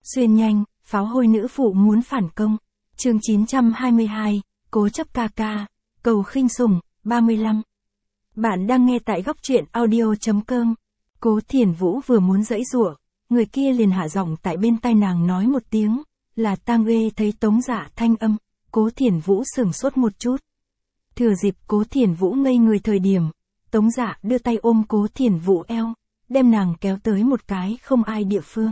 Xuyên nhanh, pháo hôi nữ phụ muốn phản công. Chương 922, cố chấp ca ca, cầu khinh sủng, 35. Bạn đang nghe tại góc truyện audio.com. Cố Thiển Vũ vừa muốn giãy giụa, người kia liền hạ giọng tại bên tai nàng nói một tiếng, là tang ghê. Thấy Tống Dạ thanh âm, Cố Thiển Vũ sửng sốt một chút. Thừa dịp Cố Thiển Vũ ngây người thời điểm, Tống Dạ đưa tay ôm Cố Thiển Vũ eo, đem nàng kéo tới một cái không ai địa phương.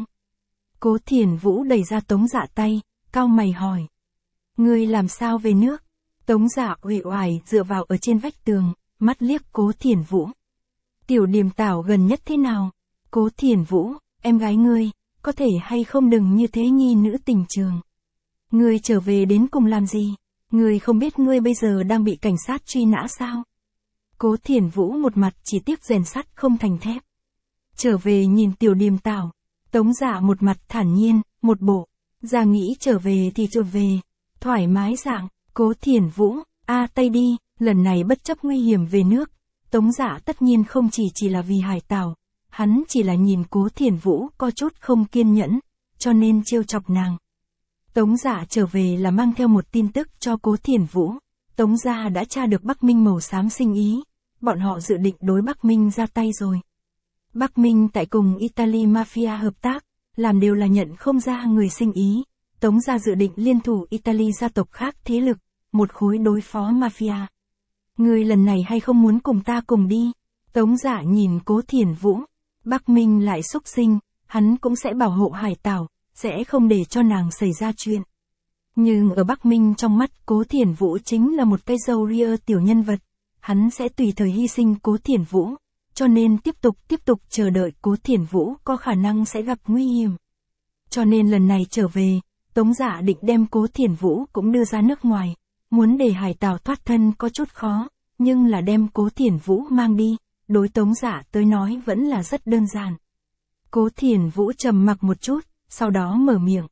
Cố Thiển Vũ đẩy ra Tống Dạ tay, cau mày hỏi. Ngươi làm sao về nước? Tống Dạ uể oải dựa vào ở trên vách tường, mắt liếc Cố Thiển Vũ. Tiểu Điềm Tảo gần nhất thế nào? Cố Thiển Vũ, em gái ngươi, có thể hay không đừng như thế nhi nữ tình trường. Ngươi trở về đến cùng làm gì? Ngươi không biết ngươi bây giờ đang bị cảnh sát truy nã sao? Cố Thiển Vũ một mặt chỉ tiếc rèn sắt không thành thép. Trở về nhìn Tiểu Điềm Tảo. Tống Dạ một mặt thản nhiên, một bộ. Ra nghĩ trở về thì trở về. Thoải mái dạng, Cố Thiển Vũ, tay đi, lần này bất chấp nguy hiểm về nước. Tống Dạ tất nhiên không chỉ là vì Hải Tảo. Hắn chỉ là nhìn Cố Thiển Vũ có chút không kiên nhẫn, cho nên trêu chọc nàng. Tống Dạ trở về là mang theo một tin tức cho Cố Thiển Vũ. Tống Gia đã tra được Bắc Minh màu xám sinh ý. Bọn họ dự định đối Bắc Minh ra tay rồi. Bắc Minh tại cùng Italy Mafia hợp tác, làm đều là nhận không ra người sinh ý. Tống Gia dự định liên thủ Italy gia tộc khác thế lực, một khối đối phó Mafia. Người lần này hay không muốn cùng ta cùng đi? Tống Dạ nhìn Cố Thiển Vũ. Bắc Minh lại xúc sinh, hắn cũng sẽ bảo hộ Hải Tảo, sẽ không để cho nàng xảy ra chuyện. Nhưng ở Bắc Minh trong mắt Cố Thiển Vũ chính là một cây râu ria tiểu nhân vật. Hắn sẽ tùy thời hy sinh Cố Thiển Vũ. Cho nên tiếp tục chờ đợi Cố Thiển Vũ có khả năng sẽ gặp nguy hiểm. Cho nên lần này trở về, Tống Dạ định đem Cố Thiển Vũ cũng đưa ra nước ngoài. Muốn để Hải Tảo thoát thân có chút khó, nhưng là đem Cố Thiển Vũ mang đi, đối Tống Dạ tới nói vẫn là rất đơn giản. Cố Thiển Vũ trầm mặc một chút, sau đó mở miệng.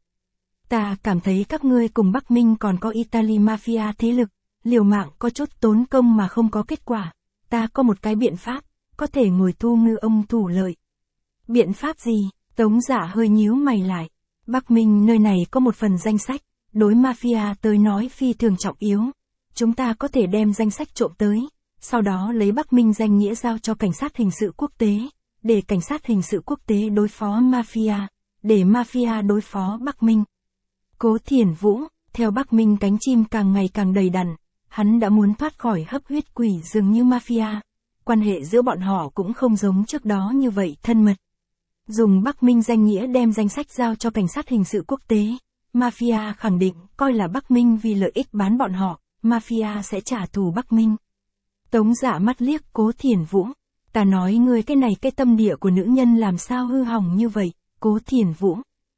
Ta cảm thấy các ngươi cùng Bắc Minh còn có Italy Mafia thế lực, liều mạng có chút tốn công mà không có kết quả. Ta có một cái biện pháp, có thể ngồi thu ngư ông thủ lợi. Biện pháp gì? Tống Dạ hơi nhíu mày lại. Bắc Minh nơi này có một phần danh sách, đối Mafia tới nói phi thường trọng yếu. Chúng ta có thể đem danh sách trộm tới, sau đó lấy Bắc Minh danh nghĩa giao cho cảnh sát hình sự quốc tế, để cảnh sát hình sự quốc tế đối phó Mafia, để Mafia đối phó Bắc Minh. Cố Thiển Vũ, theo Bắc Minh cánh chim càng ngày càng đầy đặn, hắn đã muốn thoát khỏi hấp huyết quỷ dường như Mafia. Quan hệ giữa bọn họ cũng không giống trước đó như vậy thân mật. Dùng Bắc Minh danh nghĩa đem danh sách giao cho cảnh sát hình sự quốc tế, Mafia khẳng định coi là Bắc Minh vì lợi ích bán bọn họ, Mafia sẽ trả thù Bắc Minh. Tống Dạ mắt liếc Cố Thiển Vũ. Ta nói ngươi cái này cái tâm địa của nữ nhân làm sao hư hỏng như vậy, Cố Thiển Vũ.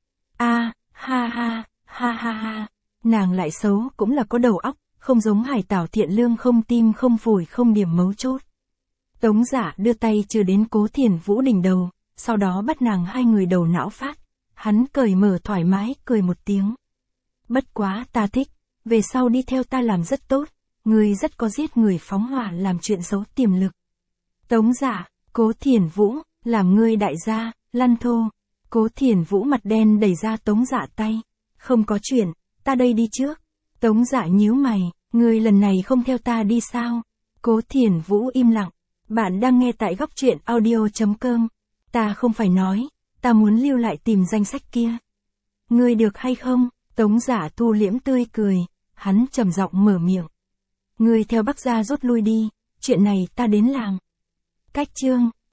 Ha ha, nàng lại xấu cũng là có đầu óc, không giống Hải Tảo thiện lương không tim không phổi không điểm mấu chốt. Tống Dạ đưa tay chưa đến Cố Thiển Vũ đỉnh đầu, sau đó bắt nàng hai người đầu não phát. Hắn cởi mở thoải mái cười một tiếng. Bất quá ta thích, về sau đi theo ta làm rất tốt, ngươi rất có giết người phóng hỏa làm chuyện xấu tiềm lực. Tống Dạ, Cố Thiển Vũ, làm ngươi đại gia, lăn thô. Cố Thiển Vũ mặt đen đẩy ra Tống Dạ tay. Không có chuyện, ta đây đi trước. Tống Dạ nhíu mày, ngươi lần này không theo ta đi sao? Cố Thiển Vũ im lặng. Bạn đang nghe tại góc truyện audio.com. Ta không phải nói, ta muốn lưu lại tìm danh sách kia. Ngươi được hay không? Tống Dạ thu liễm tươi cười, hắn trầm giọng mở miệng. Ngươi theo Bắc gia rút lui đi, chuyện này ta đến làm. Cách chương